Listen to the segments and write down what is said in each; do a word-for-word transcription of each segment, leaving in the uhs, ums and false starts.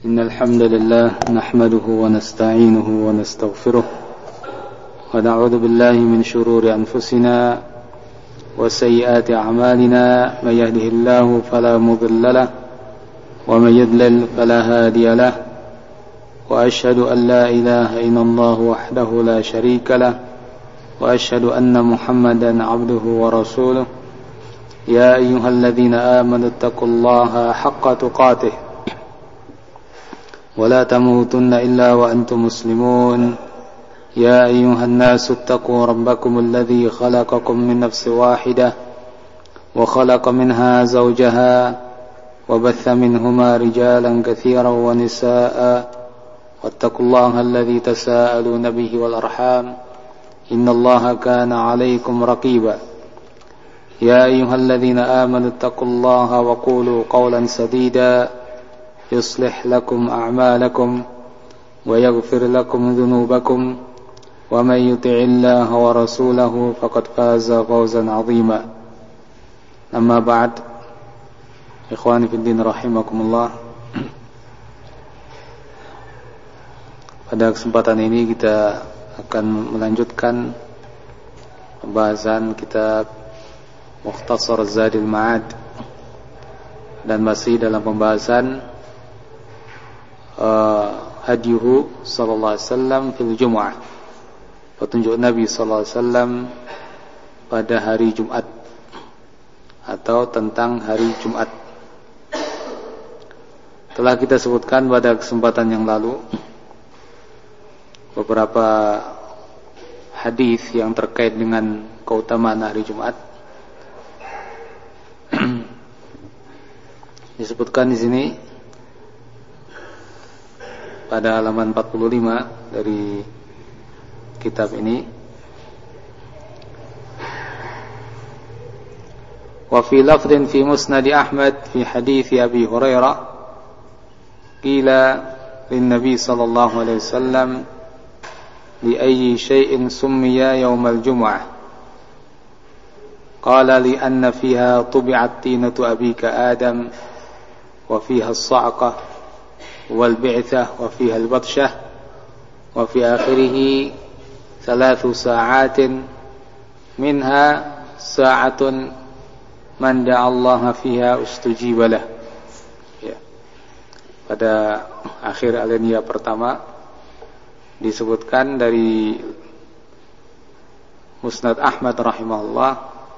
إن الحمد لله نحمده ونستعينه ونستغفره ونعوذ بالله من شرور أنفسنا وسيئات أعمالنا من يهده الله فلا مضل له ومن يضلل فلا هادي له وأشهد أن لا إله إلا الله وحده لا شريك له وأشهد أن محمدا عبده ورسوله يا أيها الذين آمنوا اتقوا الله حق تقاته ولا تموتن إلا وأنتم مسلمون يا أيها الناس اتقوا ربكم الذي خلقكم من نفس واحدة وخلق منها زوجها وبث منهما رجالا كثيرا ونساء واتقوا الله الذي تساءلون به والأرحام إن الله كان عليكم رقيبا يا أيها الذين آمنوا اتقوا الله وقولوا قولا سديدا يصلح لكم أعمالكم ويغفر لكم ذنوبكم ومن يطع الله ورسوله فقد فاز فوزا عظيما أما بعد إخواني في الدين رحمكم الله. Pada kesempatan ini kita akan melanjutkan pembahasan kitab Mukhtasar Zadil Ma'ad dan masih dalam pembahasan uh, Hadiuhu sallallahu alaihi wasallam fil Jum'ah, petunjuk Nabi sallallahu alaihi wasallam pada hari Jumat atau tentang hari Jumat. Telah kita sebutkan pada kesempatan yang lalu beberapa hadis yang terkait dengan keutamaan hari Jumat. Disebutkan di sini pada halaman empat puluh lima dari kitab ini. Wa fi lafdhin fi musnad Ahmad fi hadits Abi Hurairah qila lin Nabi sallallahu alaihi wasallam li ayyi shay'in summiya yawmal jumu'ah qala li anna fiha tubi'at tinatu abika Adam wa fiha as-sa'qah wal bi'thah wa fiha al-batshah wa fi akhirih thalathu sa'atin minha sa'atun man da'a Allah fiha ustujiba lah. Ya. Pada akhir alinea pertama disebutkan dari Musnad Ahmad rahimahullah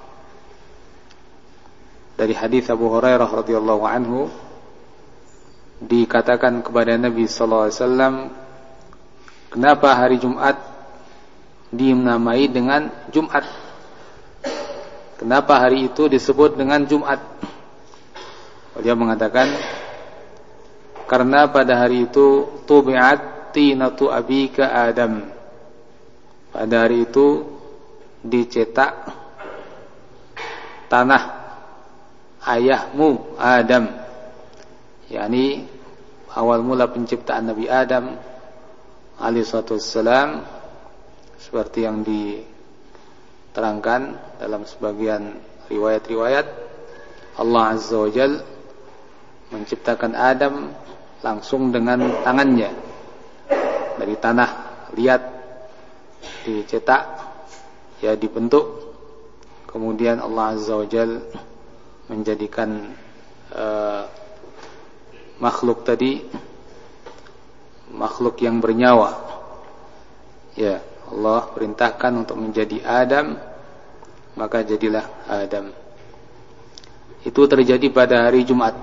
dari hadis Abu Hurairah radhiyallahu anhu, dikatakan kepada Nabi sallallahu alaihi wasallam, kenapa hari Jumat dinamai dengan Jumat? Kenapa hari itu disebut dengan Jumat? Dia mengatakan karena pada hari itu tubi'at tinatu abika Adam, pada hari itu dicetak tanah ayahmu Adam, yakni awal mula penciptaan Nabi Adam alaihi salatu wassalam, seperti yang diterangkan dalam sebagian riwayat-riwayat. Allah Azza wa Jalla menciptakan Adam langsung dengan tangannya dari tanah liat, dicetak, ya dibentuk, kemudian Allah Azza wa Jalla menjadikan uh, makhluk tadi makhluk yang bernyawa. Ya, Allah perintahkan untuk menjadi Adam, maka jadilah Adam. Itu terjadi pada hari Jumat.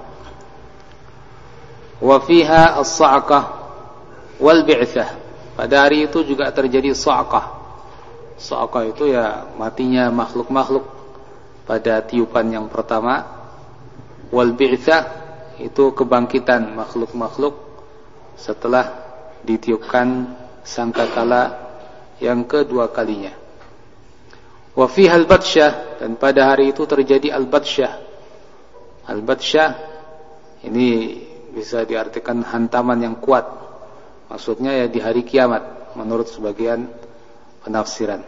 Wa fiha as-sa'qah wal bi'thah, pada hari itu juga terjadi sa'qah. Sa'qah itu ya matinya makhluk-makhluk pada tiupan yang pertama. Wal bi'thah itu kebangkitan makhluk-makhluk setelah ditiupkan sangkakala yang kedua kalinya. Wa fiha al-batsyah, dan pada hari itu terjadi al-batsyah. Al-batsyah ini bisa diartikan hantaman yang kuat, maksudnya ya di hari kiamat menurut sebagian penafsiran.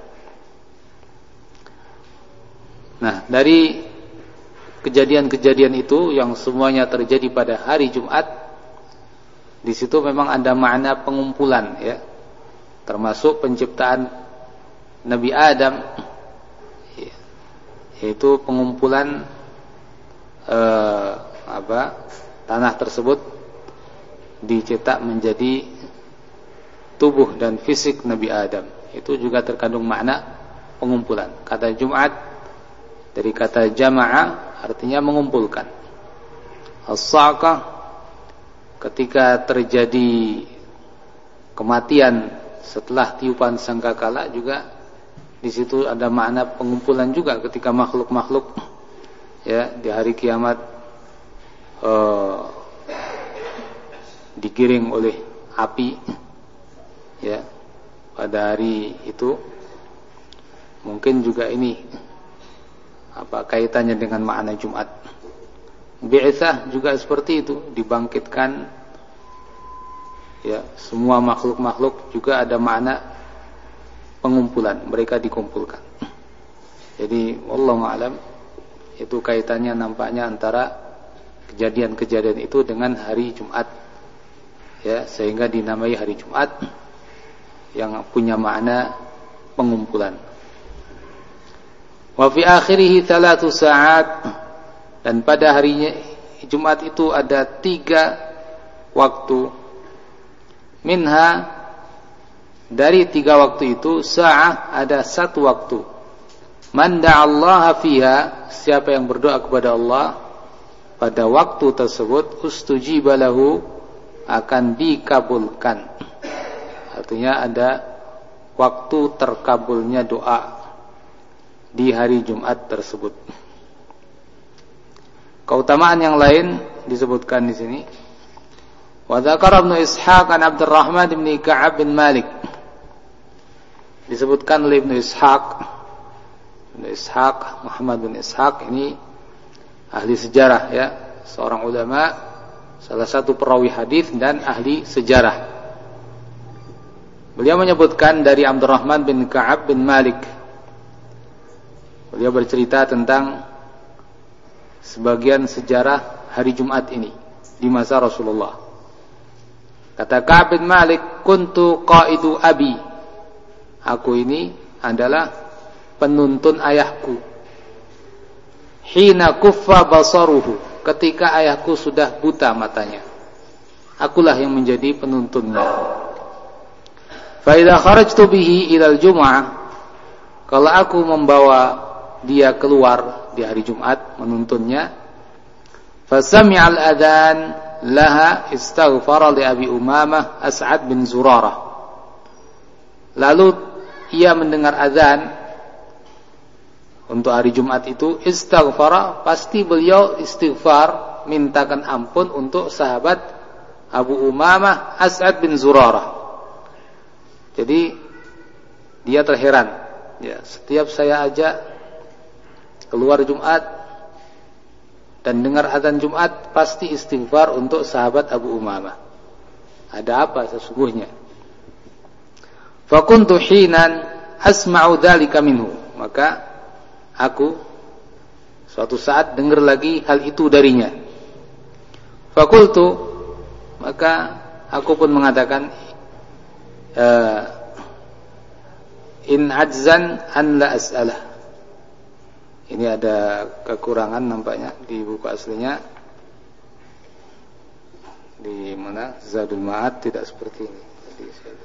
Nah, dari kejadian-kejadian itu yang semuanya terjadi pada hari Jumat, di situ memang ada makna pengumpulan, ya, termasuk penciptaan Nabi Adam, yaitu pengumpulan eh, apa tanah tersebut dicetak menjadi tubuh dan fisik Nabi Adam. Itu juga terkandung makna pengumpulan. Kata Jumat dari kata jama'a artinya mengumpulkan. As-sa'qah ketika terjadi kematian setelah tiupan sangkakala, juga di situ ada makna pengumpulan juga ketika makhluk-makhluk, ya, di hari kiamat eh, digiring oleh api, ya, pada hari itu. Mungkin juga ini apa kaitannya dengan makna Jumat. Bi'tsah juga seperti itu, dibangkitkan, ya, semua makhluk-makhluk juga ada makna pengumpulan, mereka dikumpulkan. Jadi wallahu a'lam, itu kaitannya nampaknya antara kejadian-kejadian itu dengan hari Jumat, ya, sehingga dinamai hari Jumat yang punya makna pengumpulan. Wa fi akhirih thalathu sa'at, dan pada harinya Jumat itu ada tiga waktu. Minha, dari tiga waktu itu, sa'ah, ada satu waktu. Man da'allaha fiha, siapa yang berdoa kepada Allah pada waktu tersebut, ustujiba lahu, akan dikabulkan. Artinya ada waktu terkabulnya doa di hari Jumat tersebut. Keutamaan yang lain disebutkan di sini. Wa dzakara Ibnu Ishaq an Abdurrahman bin Ka'ab bin Malik. Disebutkan oleh Ibnu Ishaq, Ibnu Ishaq Muhammad bin Ishaq ini ahli sejarah, ya, seorang ulama, salah satu perawi hadis dan ahli sejarah. Beliau menyebutkan dari Abdurrahman bin Ka'ab bin Malik. Beliau bercerita tentang sebagian sejarah hari Jumat ini di masa Rasulullah. Kata Ka'ab bin Malik, kuntu qaidu abi, aku ini adalah penuntun ayahku. Hina kuffa basaruhu, ketika ayahku sudah buta matanya, akulah yang menjadi penuntunnya. Fa idza kharajtu bihi ila al-jum'ah, kalau aku membawa dia keluar di hari Jumat menuntunnya, fasami'a al-adhan laha istaghfara li Abi Umamah As'ad bin Zurarah. Lalu ia mendengar azan untuk hari Jumat itu, istaghfara, pasti beliau istighfar, mintakan ampun untuk sahabat Abu Umamah As'ad bin Zurarah. Jadi dia terheran, ya, setiap saya ajak keluar Jumat dan dengar azan Jumat, pasti istighfar untuk sahabat Abu Umamah. Ada apa sesungguhnya? Fa kuntu hinan asma'u dzalika minhu, maka aku suatu saat dengar lagi hal itu darinya. Fa qultu, maka aku pun mengatakan, uh, in ajzan an la as'alah. Ini ada kekurangan nampaknya di buku aslinya. Di mana Zadul Ma'ad tidak seperti ini. Jadi saya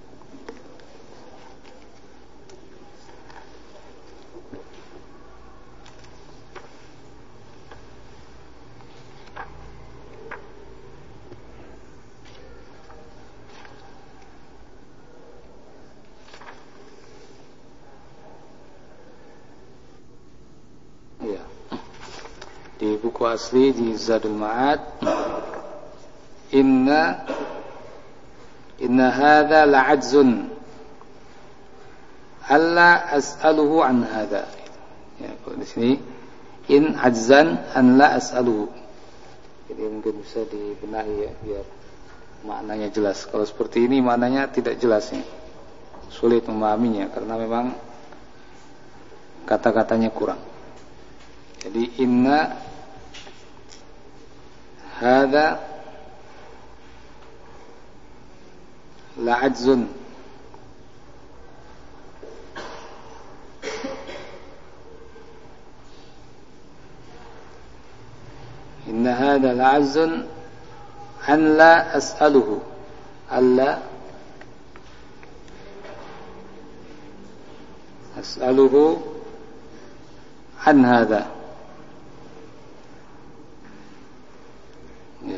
di buku asli di Zadul Ma'ad, inna inna hadza la'ajzun alla as'aluhu an hadza. Ya, di sini in ajzan an la as'aluhu. Jadi mungkin bisa dibenahi, ya, biar maknanya jelas. Kalau seperti ini maknanya tidak jelas, ya. Sulit memahaminya karena memang kata-katanya kurang. Jadi inna hadza la'ajzun. Inna hadha la'ajzun an la as'aluhu. Alla as'aluhu an hadha. Ya.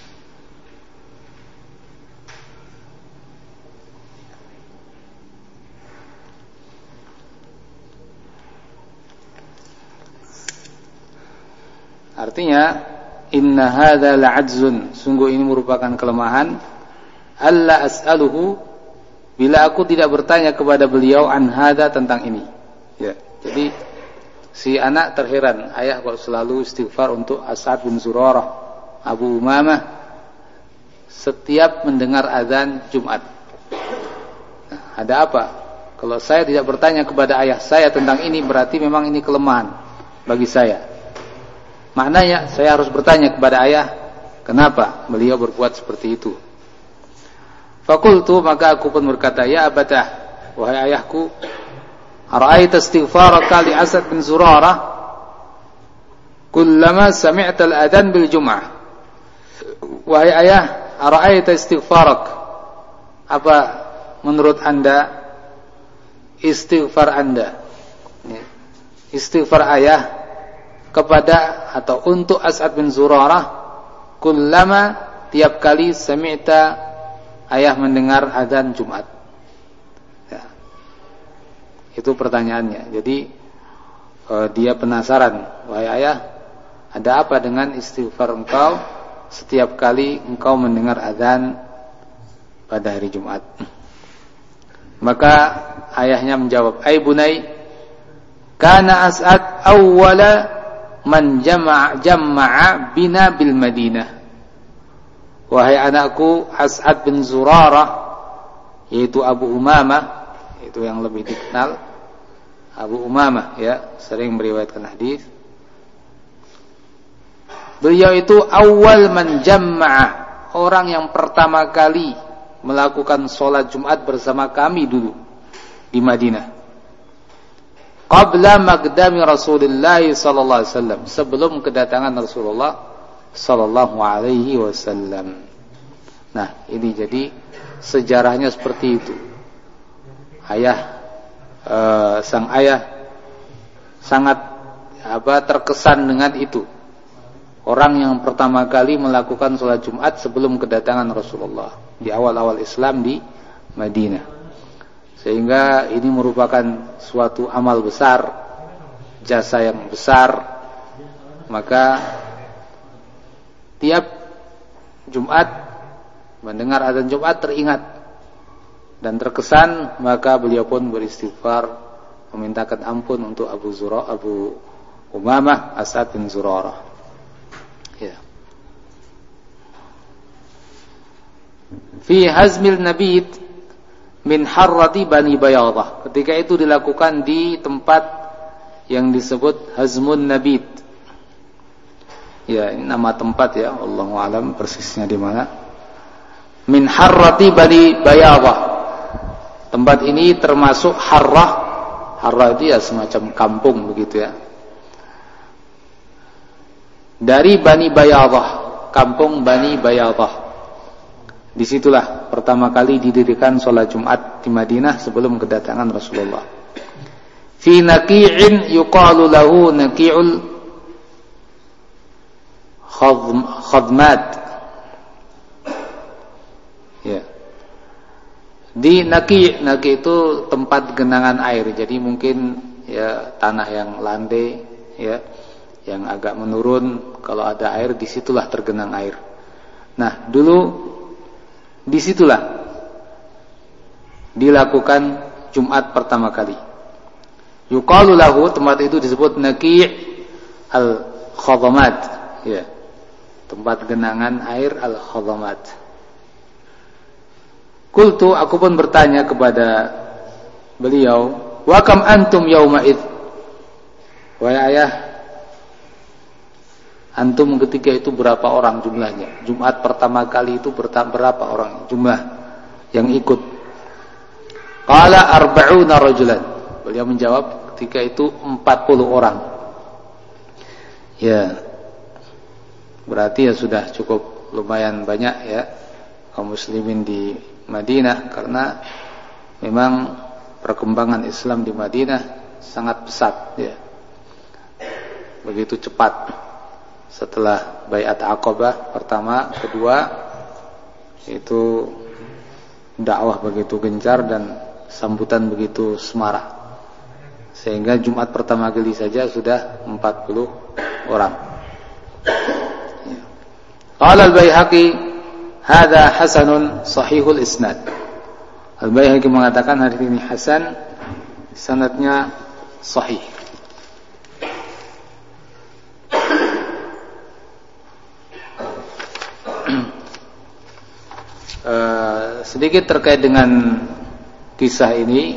Artinya inna hadza la'ajzun, sungguh ini merupakan kelemahan. Alla as'aluhu, bila aku tidak bertanya kepada beliau an hadza, tentang ini. Ya. Jadi si anak terheran, ayah kok selalu istighfar untuk As'ad bin Zurarah, Abu Umamah setiap mendengar azan Jumat. Nah, ada apa? Kalau saya tidak bertanya kepada ayah saya tentang ini, berarti memang ini kelemahan bagi saya. Maknanya saya harus bertanya kepada ayah, kenapa beliau berbuat seperti itu. Fakultu, maka aku pun berkata, ya abatah, wahai ayahku, ara'aita istighfaraka li As'ad bin Zurarah kullama sami'ta al-adhan bil jum'ah. Wahai ayah, ara'aita istighfarak, apa menurut anda istighfar anda, istighfar ayah kepada atau untuk As'ad bin Zurarah, kullama, tiap kali sami'ta, ayah mendengar adzan Jumat. Ya. Itu pertanyaannya. Jadi uh, dia penasaran, wahai ayah, ada apa dengan istighfar engkau setiap kali engkau mendengar adzan pada hari Jumat? Maka ayahnya menjawab, ai bunai, kana As'ad awwala man jama'a jama'a bina bil Madinah. Wahai anakku, As'ad bin Zurarah, yaitu Abu Umamah, itu yang lebih dikenal, Abu Umamah, ya, sering meriwayatkan hadis. Beliau itu awal man jama'a, orang yang pertama kali melakukan sholat Jumat bersama kami dulu di Madinah. Qabla maqdami Rasulullah sallallahu alaihi wasallam, sebelum kedatangan Rasulullah sallallahu alaihi wasallam. Nah, ini jadi sejarahnya seperti itu. Ayah eh, sang ayah sangat apa terkesan dengan itu. Orang yang pertama kali melakukan sholat Jumat sebelum kedatangan Rasulullah di awal-awal Islam di Madinah. Sehingga ini merupakan suatu amal besar, jasa yang besar. Maka tiap Jumat mendengar azan Jumat teringat dan terkesan, maka beliau pun beristighfar memintakan ampun untuk Abu Zurarah, Abu Umamah As'ad bin Zurarah. Ya. Fi hazmil nabit min harrati Bani Bayadah. Ketika itu dilakukan di tempat yang disebut Hazmun Nabit. Ya, ini nama tempat ya, Allahu a'lam persisnya di mana. Min harrati Bani Bayadah. Tempat ini termasuk Harrah. Harrah itu ya semacam kampung begitu ya. Dari Bani Bayadah, kampung Bani Bayadah. Disitulah pertama kali didirikan sholat Jumat di Madinah sebelum kedatangan Rasulullah. Fi naqi'in yuqalu lahu naqi'ul khadmat. Ya. Di Naqi, Naqi itu tempat genangan air. Jadi mungkin ya tanah yang landai ya, yang agak menurun, kalau ada air disitulah tergenang air. Nah, dulu disitulah dilakukan Jumat pertama kali. Yuqalu lahu, tempat itu disebut Naqi' al-Khadhamat, ya. Tempat genangan air al-Khadhamat. Qultu, aku pun bertanya kepada beliau, wa kam antum yauma id? Wahai ayah, antum ketika itu berapa orang jumlahnya? Jumat pertama kali itu berapa orang jumlah yang ikut. Qala arba'una rajulan. Beliau menjawab ketika itu empat puluh orang. Ya. Berarti ya sudah cukup lumayan banyak ya kaum muslimin di Madinah, karena memang perkembangan Islam di Madinah sangat pesat ya. Begitu cepat setelah Baiat Aqabah pertama, kedua itu dakwah begitu gencar dan sambutan begitu semarak, sehingga Jumat pertama kali saja sudah empat puluh orang. Qala al-Baihaqi hadza hasanun sahihul isnad. Al-Baihaqi mengatakan hadis ini hasan, sanadnya sahih. Uh, sedikit terkait dengan kisah ini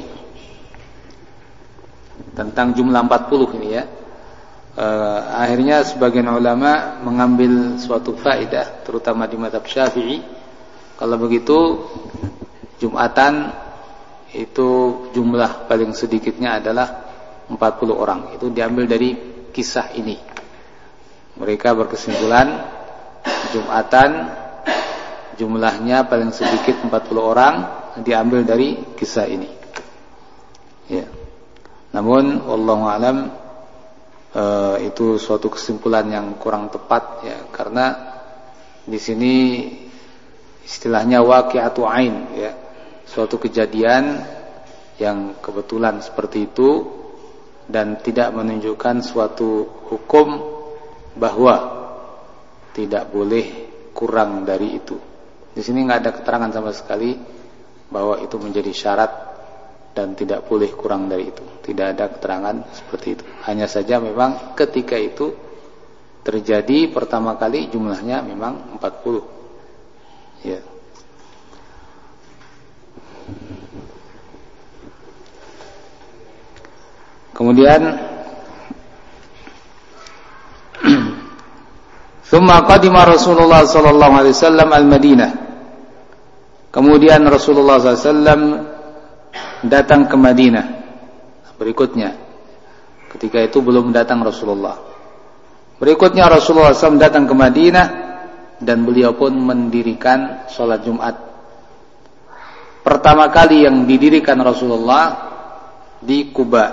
tentang jumlah empat puluh ini ya. Uh, akhirnya sebagian ulama mengambil suatu faedah, terutama di mazhab Syafi'i. Kalau begitu Jumatan itu jumlah paling sedikitnya adalah empat puluh orang. Itu diambil dari kisah ini. Mereka berkesimpulan Jumatan jumlahnya paling sedikit empat puluh orang, diambil dari kisah ini. Ya. Namun wallahu alam Uh, itu suatu kesimpulan yang kurang tepat ya, karena di sini istilahnya waqi'atu ain ya, suatu kejadian yang kebetulan seperti itu dan tidak menunjukkan suatu hukum bahwa tidak boleh kurang dari itu. Di sini nggak ada keterangan sama sekali bahwa itu menjadi syarat dan tidak boleh kurang dari itu. Tidak ada keterangan seperti itu. Hanya saja memang ketika itu terjadi pertama kali jumlahnya memang empat puluh. Ya. Kemudian Thumma qadima Rasulullah sallallahu alaihi wasallam al-Madinah. Kemudian Rasulullah sallallahu alaihi wasallam datang ke Madinah. Berikutnya, ketika itu belum datang Rasulullah. Berikutnya Rasulullah shallallahu alaihi wasallam datang ke Madinah dan beliau pun mendirikan sholat Jumat. Pertama kali yang didirikan Rasulullah di Quba.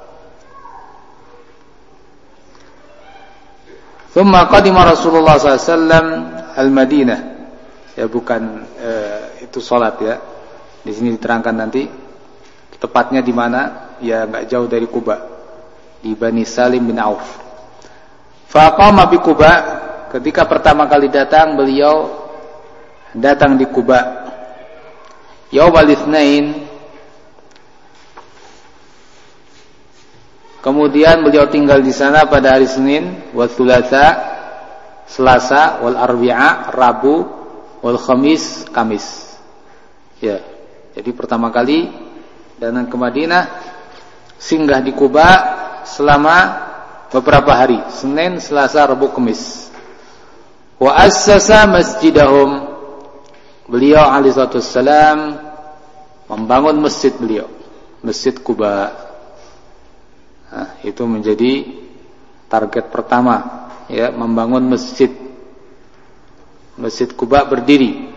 Thumma qadima Rasulullah shallallahu alaihi wasallam al-Madinah. Ya bukan eh, itu sholat ya. Di sini diterangkan nanti tepatnya di mana, ya enggak jauh dari Quba, di Bani Salim bin Auf. Faqama bi Quba, ketika pertama kali datang beliau datang di Quba. Yaumal Itsnain. Kemudian beliau tinggal di sana pada hari Senin, wal Thulatsa, Selasa, wal Arbi'a, Rabu, wal Khamis, Kamis. Ya. Jadi pertama kali datang ke Madinah, singgah di Quba selama beberapa hari, Senin, Selasa, Rabu, Kamis. Wa assasa masjidahum. Beliau alaihi salatu wassalam membangun masjid beliau, Masjid Quba. Nah, itu menjadi target pertama ya, membangun masjid. Masjid Quba berdiri.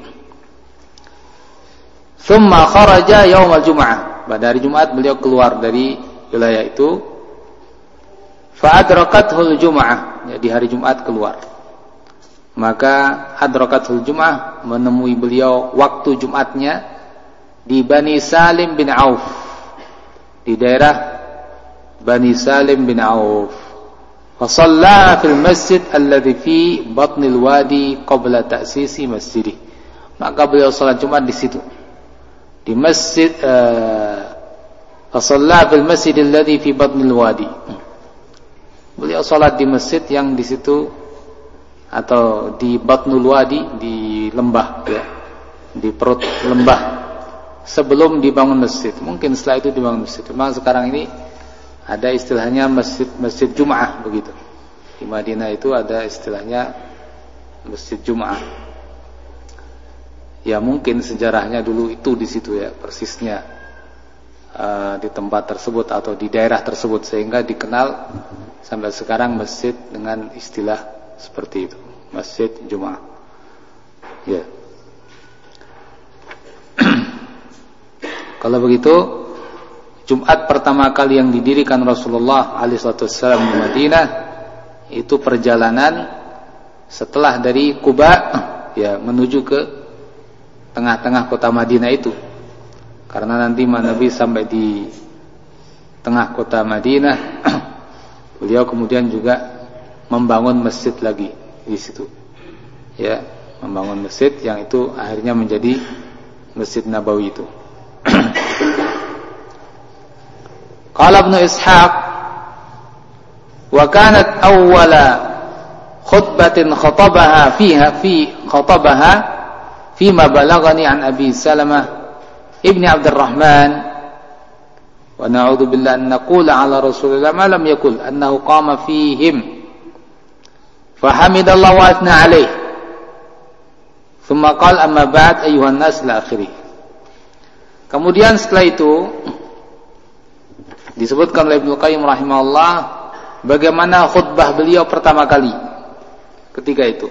Thumma kharaja yaumal Jum'ah. Pada hari Jumat beliau keluar dari wilayah itu. Fa'adrakathul Jum'ah, ya, di hari Jumat keluar. Maka adrakathul Jum'ah, menemui beliau waktu Jumatnya di Bani Salim bin Auf, di daerah Bani Salim bin Auf. Fa shalla fil masjid alladhi fi batnil wadi qabla ta'sisi masjidih. Maka beliau salat Jumat di situ, di masjid fa shalla fil masjid alladhi fi batnil wadi. Beliau salat di masjid yang di situ, atau di batnul wadi, di lembah ya, di perut lembah, sebelum dibangun masjid. Mungkin setelah itu dibangun masjid. Memang sekarang ini ada istilahnya masjid masjid Jum'ah begitu. Di Madinah itu ada istilahnya masjid Jum'ah. Ya mungkin sejarahnya dulu itu di situ ya persisnya uh, di tempat tersebut atau di daerah tersebut sehingga dikenal sampai sekarang masjid dengan istilah seperti itu, Masjid Jumat. Ya. Kalau begitu Jumat pertama kali yang didirikan Rasulullah alaihi wasallam di Madinah itu perjalanan setelah dari Quba ya menuju ke tengah-tengah kota Madinah itu. Karena nanti Nabi sampai di tengah kota Madinah, beliau kemudian juga membangun masjid lagi di situ. Ya, membangun masjid yang itu akhirnya menjadi Masjid Nabawi itu. Qala Ibnu Ishaq wa kanat awwala khutbatin khatabaha fiha fi khatabaha فيما بلغني عن أبي سلمة ابن عبد الرحمن ونعوذ بالله أن نقول على رسول الله ما لم يقل أنه قام فيهم فحمد الله وأثنى عليه ثم قال أما بعد أيها الناس إلى آخره. Kemudian setelah itu disebutkan oleh Ibnu Qayyim rahimahullah bagaimana khutbah beliau pertama kali ketika itu.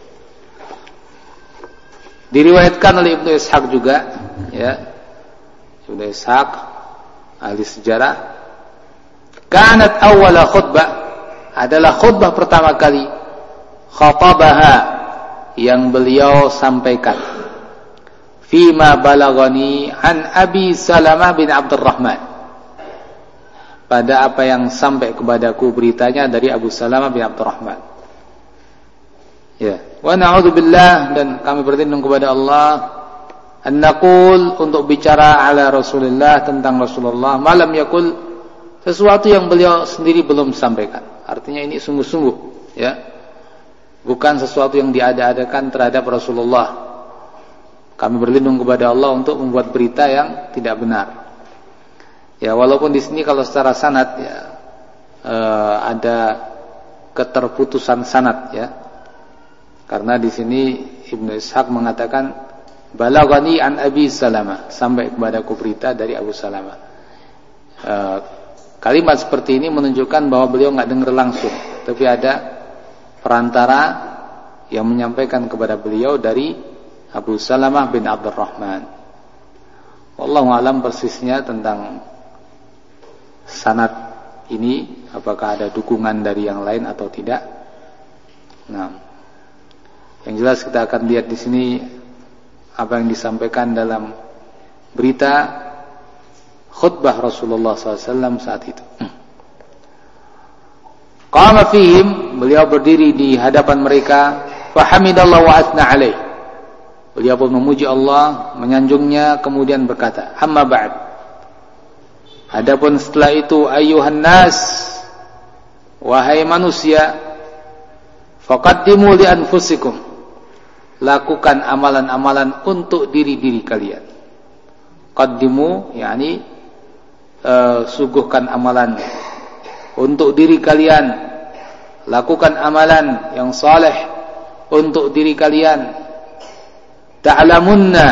Diriwayatkan oleh Ibnu Ishaq juga, ya. Ibnu Ishaq ahli sejarah. Kanat awwala khutbah adalah khutbah pertama kali khatabaha yang beliau sampaikan. Fima balagani an Abi Salamah bin Abdurrahman. Pada apa yang sampai kepadaku beritanya dari Abu Salamah bin Abdurrahman. Ya, wa na'udzubillah dan kami berlindung kepada Allah an naqul untuk bicara ala Rasulullah tentang Rasulullah malam yaqul sesuatu yang beliau sendiri belum sampaikan. Artinya ini sungguh-sungguh ya. Bukan sesuatu yang diada-adakan terhadap Rasulullah. Kami berlindung kepada Allah untuk membuat berita yang tidak benar. Ya, walaupun di sini kalau secara sanad ya eh, ada keterputusan sanad ya. Karena di sini Ibnu Ishaq mengatakan balagani an Abi Salamah, sampai kepadaku berita dari Abu Salamah. E, kalimat seperti ini menunjukkan bahwa beliau enggak dengar langsung, tapi ada perantara yang menyampaikan kepada beliau dari Abu Salamah bin Abdurrahman. Wallahu a'lam persisnya tentang sanad ini, apakah ada dukungan dari yang lain atau tidak. Nah, yang jelas kita akan lihat di sini apa yang disampaikan dalam berita khutbah Rasulullah shallallahu alaihi wasallam saat itu. Qama fihim, beliau berdiri di hadapan mereka, fahamidallahu wa atsna alaih. Beliau pun memuji Allah, menyanjungnya, kemudian berkata, amma ba'd. Adapun setelah itu, ayyuhan nas, wahai manusia, faqaddimu li anfusikum. Lakukan amalan-amalan untuk diri-diri kalian. Qaddimu yakni uh, suguhkan amalan untuk diri kalian. Lakukan amalan yang saleh untuk diri kalian. Ta'lamunna,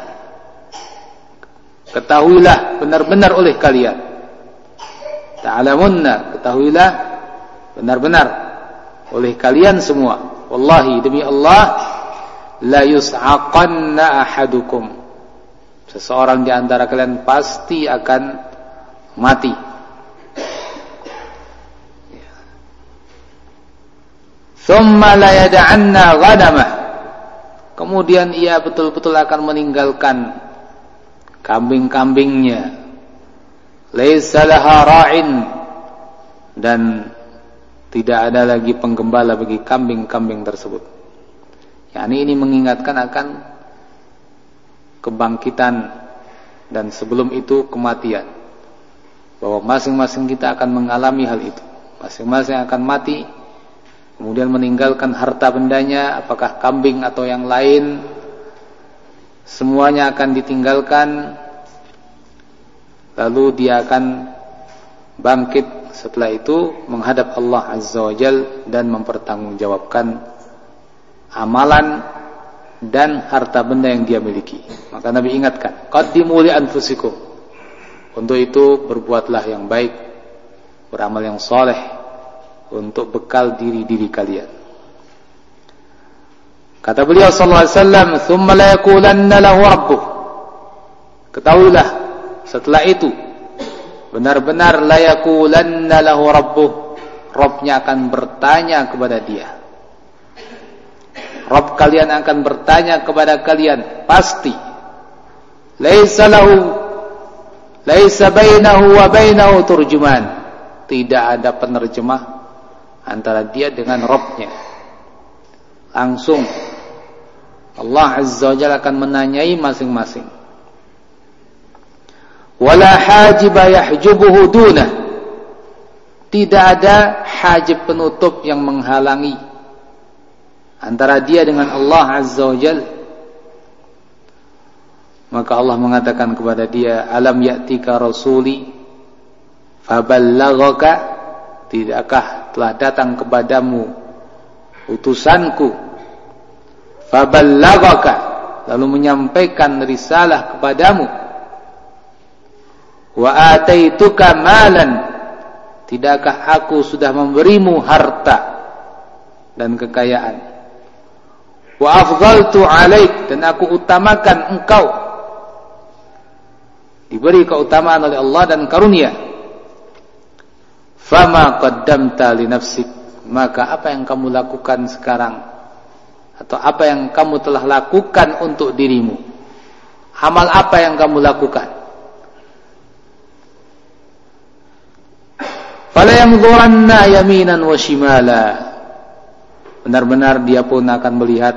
ketahuilah benar-benar oleh kalian. Ta'lamunna, ketahuilah benar-benar oleh kalian semua. Wallahi, demi Allah, la yus'aqanna ahadukum, seseorang di antara kalian pasti akan mati. Thumma la yada'anna ghanamah, kemudian ia betul-betul akan meninggalkan kambing-kambingnya. Laisa laha ra'in, dan tidak ada lagi penggembala bagi kambing-kambing tersebut. Yani ini mengingatkan akan kebangkitan dan sebelum itu kematian. Bahwa masing-masing kita akan mengalami hal itu. Masing-masing akan mati, kemudian meninggalkan harta bendanya, apakah kambing atau yang lain, semuanya akan ditinggalkan. Lalu dia akan bangkit setelah itu menghadap Allah Azza wa Jalla dan mempertanggungjawabkan amalan dan harta benda yang dia miliki. Maka Nabi ingatkan, qaddimu li anfusikum. Untuk itu berbuatlah yang baik, beramal yang soleh untuk bekal diri-diri kalian. Kata beliau sallallahu alaihi wasallam, "Tsumma la yaqulanna lahu rabbuh." Ketahuilah setelah itu benar-benar la yaqulanna lahu rabbuh, Rabbnya akan bertanya kepada dia. Rabb kalian akan bertanya kepada kalian pasti. Laisa lahu laisa bainahu wa bainahu turjuman. Tidak ada penerjemah antara dia dengan Rabbnya. Langsung Allah Azza wa Jalla akan menanyai masing-masing. Wala hajiba yahjubuhu dunah. Tidak ada hajib penutup yang menghalangi antara dia dengan Allah Azza wa Jalla. Maka Allah mengatakan kepada dia, alam ya'tika rasuli faballaghaka, tidakkah telah datang kepadamu utusanku, faballaghaka, lalu menyampaikan risalah kepadamu, wa ataituka malan, tidakkah aku sudah memberimu harta dan kekayaan, wa afdhaltu alaik, dan aku utamakan engkau, diberi keutamaan oleh Allah dan karunia. Fama qaddamta li nafsik, maka apa yang kamu lakukan sekarang, atau apa yang kamu telah lakukan untuk dirimu, amal apa yang kamu lakukan? Fala yanzuranna yaminan wa shimala, benar-benar dia pun akan melihat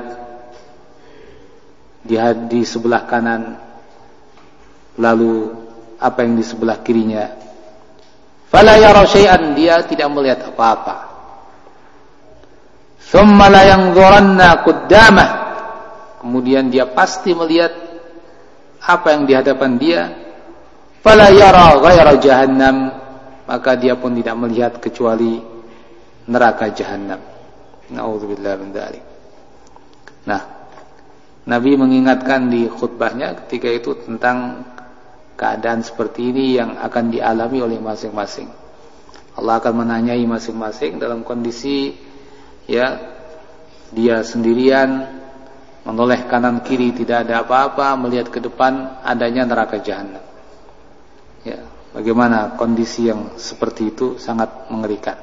di, di sebelah kanan, lalu apa yang di sebelah kirinya. Fala yara syai'an, dia tidak melihat apa-apa. Thumma la yanzuranna qaddamah, kemudian dia pasti melihat apa yang di hadapan dia. Fala yara ghaira jahannam, maka dia pun tidak melihat kecuali neraka jahanam. Na'udzubillah min dzalik. Nah, Nabi mengingatkan di khutbahnya ketika itu tentang keadaan seperti ini yang akan dialami oleh masing-masing. Allah akan menanyai masing-masing dalam kondisi ya dia sendirian, menoleh kanan kiri tidak ada apa-apa, melihat ke depan adanya neraka jahanam. Ya, bagaimana kondisi yang seperti itu, sangat mengerikan.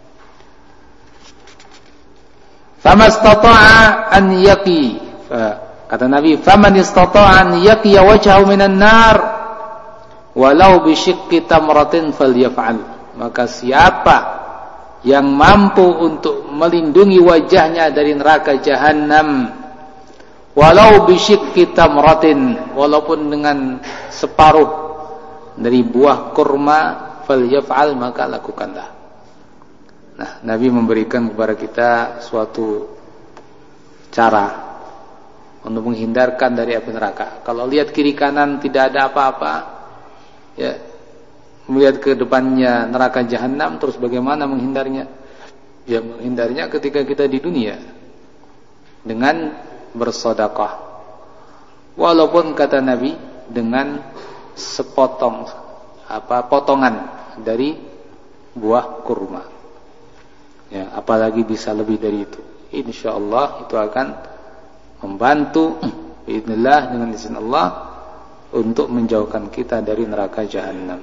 Famastata'a an yaqi, kata Nabi, faman istata'a an yaqiya wajhahu minan nar walau bisyiqqi tamratin falyaf'al, maka siapa yang mampu untuk melindungi wajahnya dari neraka jahanam walau bisyiqqi tamratin, walaupun dengan separuh dari buah kurma, falyaf'al, maka lakukanlah. Nah, Nabi memberikan kepada kita suatu cara untuk menghindarkan dari api neraka. Kalau lihat kiri kanan tidak ada apa-apa, ya, melihat ke depannya neraka jahanam, terus bagaimana menghindarnya? Ya, menghindarnya ketika kita di dunia dengan bersedekah. Walaupun kata Nabi dengan sepotong apa potongan dari buah kurma. Ya, apalagi bisa lebih dari itu. Insyaallah itu akan membantu biidznillah dengan izin Allah untuk menjauhkan kita dari neraka jahanam.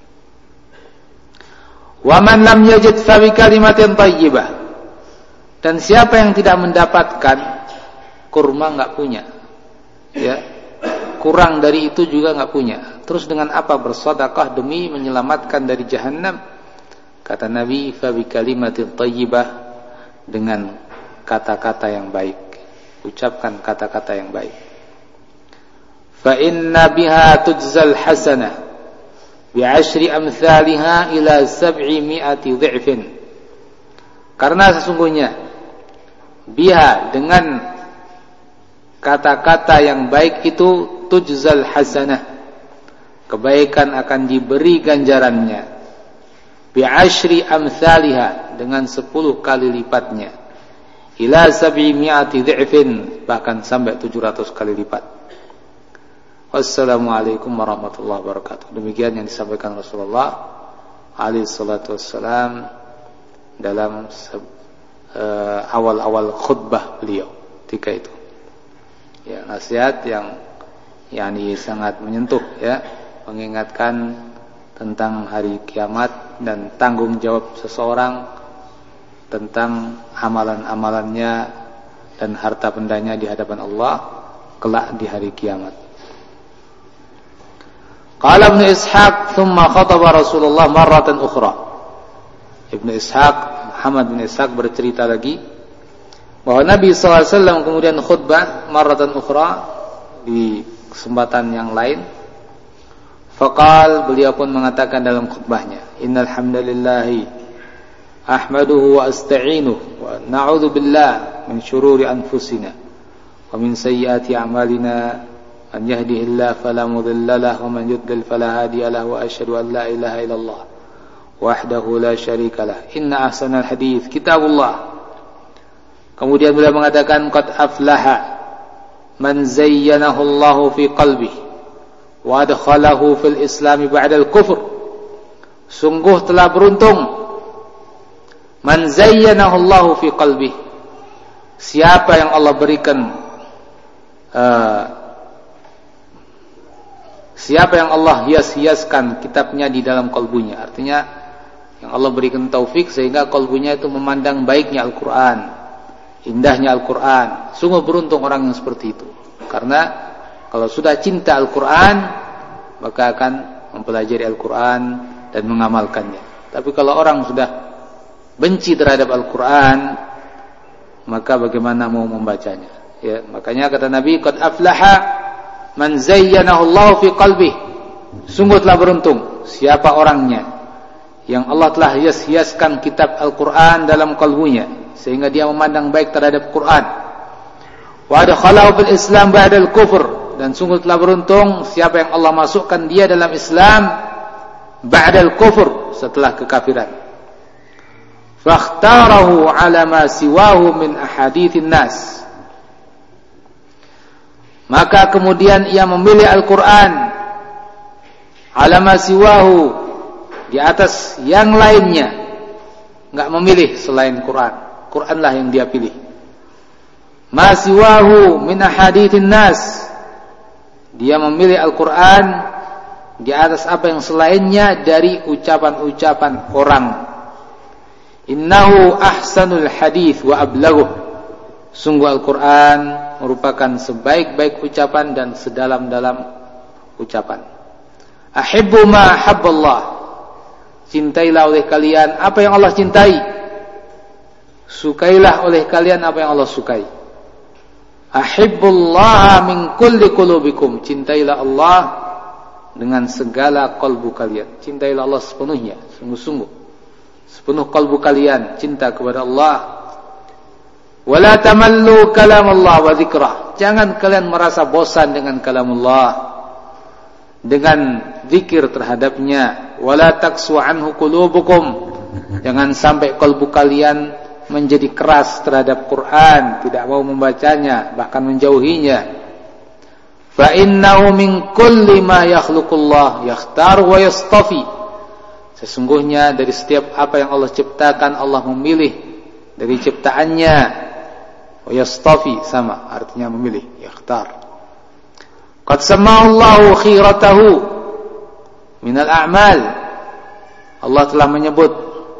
Wa man lam yajid fa bi kalimatin thayyibah, dan siapa yang tidak mendapatkan kurma, enggak punya, ya, kurang dari itu juga enggak punya, terus dengan apa bersedekah demi menyelamatkan dari jahanam? Kata Nabi, fa bi kalimatin thayyibah, dengan kata-kata yang baik, ucapkan kata-kata yang baik. Fa inna biha tujzal hasanah bi ashri amsalha ila sab'i mi'ati dhi'fin, karena sesungguhnya biha, dengan kata-kata yang baik itu, tujzal hasanah, kebaikan akan diberi ganjarannya, bi ashri amsalha, dengan sepuluh kali lipatnya, ila sab'i mi'ati dhi'fin, bahkan sampai tujuh ratus kali lipat. Wassalamualaikum warahmatullahi wabarakatuh. Demikian yang disampaikan Rasulullah alaihi salatu wassalam dalam uh, awal-awal khutbah beliau ketika itu. Ya, nasihat yang yakni sangat menyentuh, ya, mengingatkan tentang hari kiamat dan tanggung jawab seseorang tentang amalan-amalannya dan harta bendanya di hadapan Allah kelak di hari kiamat. Qala Ibnu Ishaq, "Tsumma khataba Rasulullah marratan ukhra." Ibnu Ishaq, Muhammad bin Ishaq bercerita lagi bahwa Nabi sallallahu alaihi wasallam kemudian khutbah marratan ukhra di kesempatan yang lain. Faqal, beliau pun mengatakan dalam khutbahnya, "Innal hamdalillahi ahmaduhu wa asta'inuhu wa na'udzu billah min syururi anfusina wa min sayyiati a'malina man yahdihillahu fala mudilla lahu wa man yudlil fala hadiya lahu wa asyhadu an la ilaha illallah wahdahu la syarika lah inna ahsanal hadits kitabullah." Kemudian beliau mengatakan, "Qad aflaha man zayyanahu Allahu fi qalbihi wa adkhalahu fil Islam ba'dal kufr." Sungguh telah beruntung man zayyanahu Allahu fi qalbih, siapa yang Allah berikan uh, siapa yang Allah hias-hiaskan kitabnya di dalam kalbunya, artinya yang Allah berikan taufik sehingga kalbunya itu memandang baiknya Al-Quran, indahnya Al-Quran. Sungguh beruntung orang yang seperti itu, karena kalau sudah cinta Al-Quran maka akan mempelajari Al-Quran dan mengamalkannya. Tapi kalau orang sudah benci terhadap Al-Quran, maka bagaimana mau membacanya? Ya, makanya kata Nabi, "Qad aflaha man zayyanahu Allah fi qalbih." Sungguh telah beruntung siapa orangnya yang Allah telah hias-hiaskan kitab Al-Quran dalam kalbunya sehingga dia memandang baik terhadap Quran. Wa adkhalahu fil Islam ba'dal kufr, dan sungguh telah beruntung siapa yang Allah masukkan dia dalam Islam ba'dal kufr, setelah kekafiran. Fakhtarahu ala ma siwahu min ahaditsin nas, maka kemudian ia memilih Al-Quran ala ma siwahu, di atas yang lainnya, enggak memilih selain Quran. Quranlah yang dia pilih. Ma siwahu min ahaditsin nas, dia memilih Al-Quran di atas apa yang selainnya dari ucapan-ucapan orang. Innahu ahsanul hadits wa ablaghuh, sungguh Al-Quran merupakan sebaik-baik ucapan dan sedalam-dalam ucapan. Ahibbu ma habballah, cintailah oleh kalian apa yang Allah cintai, sukailah oleh kalian apa yang Allah sukai. Ahibbullaha min kulli qulubikum, cintailah Allah dengan segala kalbu kalian. Cintailah Allah sepenuhnya, sungguh-sungguh, sepenuh kalbu kalian cinta kepada Allah. Wala tamallu kalam Allah wa dzikrah, jangan kalian merasa bosan dengan kalam Allah, dengan zikir terhadapnya. Wala taksu anhu qulubukum, jangan sampai kalbu kalian menjadi keras terhadap Quran, tidak mau membacanya, bahkan menjauhinya. Fa innahu min kulli ma yakhluqullah yakhtar wa yastafi, sesungguhnya dari setiap apa yang Allah ciptakan, Allah memilih dari ciptaannya. Wa yastafi sama artinya memilih, yakhtar. Qad sama'allahu khiratahu minal a'mal, Allah telah menyebut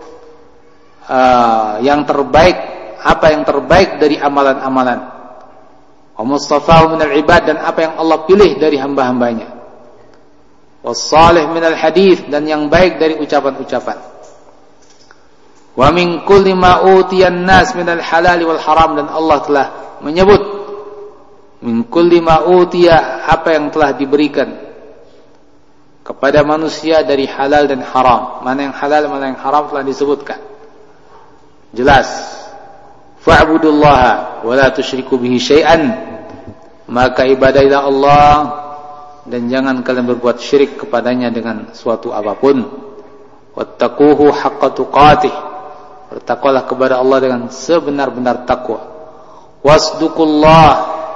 uh, yang terbaik, apa yang terbaik dari amalan-amalan. Wa mustafahu minal ibad, dan apa yang Allah pilih dari hamba-hambanya. Wassalih minal hadits, dan yang baik dari ucapan-ucapan. Wa min kulli ma utiyan nas minal halal wal haram, dan Allah telah menyebut min kulli ma utiya, apa yang telah diberikan kepada manusia dari halal dan haram. Mana yang halal, mana yang haram telah disebutkan jelas. Fa'budullaha wa la tusyriku bihi syai'an, maka ibadailah Allah dan jangan kalian berbuat syirik kepadanya dengan suatu apapun. Wattaquhu haqqa tuqatih, bertakwalah kepada Allah dengan sebenar-benar takwa. Wasduqullah,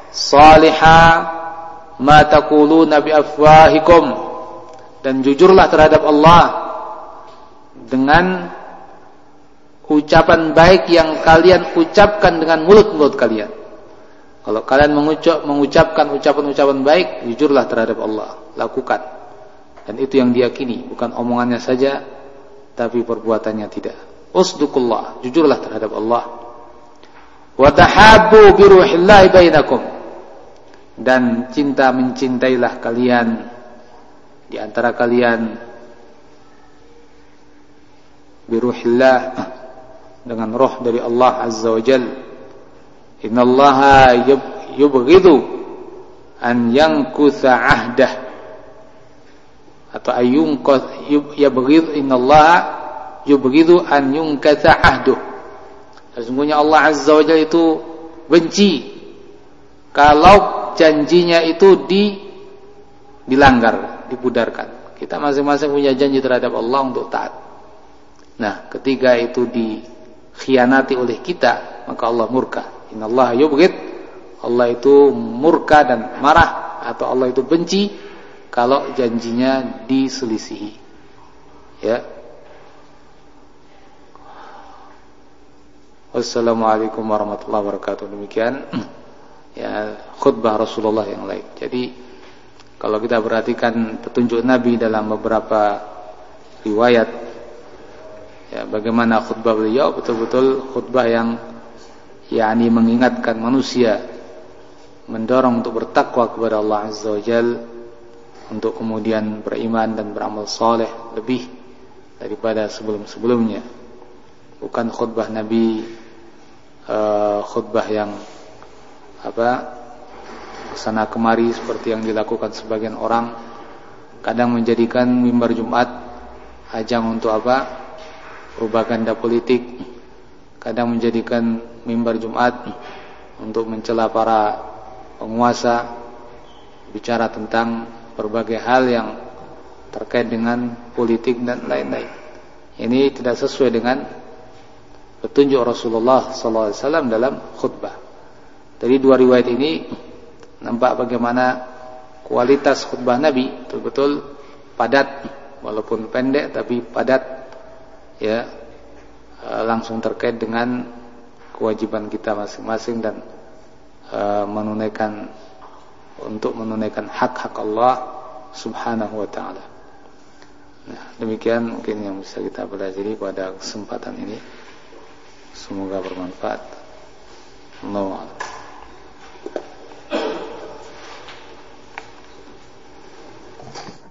salihah ma taquluna bi afwahikum, dan jujurlah terhadap Allah dengan ucapan baik yang kalian ucapkan dengan mulut-mulut kalian. Kalau kalian mengucap, mengucapkan ucapan-ucapan baik, jujurlah terhadap Allah, lakukan. Dan itu yang diyakini, bukan omongannya saja tapi perbuatannya tidak. Usduqullah, jujurlah terhadap Allah. Wa tahabbu bi ruhillahi bainakum, dan cinta mencintailah kalian di antara kalian bi ruhillah, dengan roh dari Allah Azza wa Jalla. Innallaha yubghidu an yankutha ahdah, atau ayung yubghid innallaha yubghidu an yunkatha ahduh. Sesungguhnya Allah Azza wa Jalla itu benci kalau janjinya itu di dilanggar, dipudarkan. Kita masing-masing punya janji terhadap Allah untuk taat. Nah, ketika itu dikhianati oleh kita, maka Allah murka. Innallaha yubghid, Allah itu murka dan marah, atau Allah itu benci kalau janjinya diselisihi. Ya. Wassalamualaikum warahmatullahi wabarakatuh. Demikian ya khutbah Rasulullah yang lain. Jadi kalau kita perhatikan petunjuk Nabi dalam beberapa riwayat, ya, bagaimana khutbah beliau betul-betul khutbah yang yakni mengingatkan manusia, mendorong untuk bertakwa kepada Allah Azza wa Jalla, untuk kemudian beriman dan beramal saleh lebih daripada sebelum-sebelumnya. Bukan khutbah Nabi uh, khutbah yang apa kesana kemari seperti yang dilakukan sebagian orang, kadang menjadikan mimbar Jumat ajang untuk apa? Propaganda politik, kadang menjadikan mimbar Jumat untuk mencela para penguasa, bicara tentang berbagai hal yang terkait dengan politik dan lain-lain. Ini tidak sesuai dengan petunjuk Rasulullah sallallahu alaihi wasallam dalam khutbah. Dari dua riwayat ini nampak bagaimana kualitas khutbah Nabi betul-betul padat, walaupun pendek tapi padat, ya, langsung terkait dengan kewajiban kita masing-masing dan e, menunaikan untuk menunaikan hak-hak Allah Subhanahu wa taala. Nah, demikian mungkin yang bisa kita pelajari pada kesempatan ini. Semoga bermanfaat. Allahu a'lam.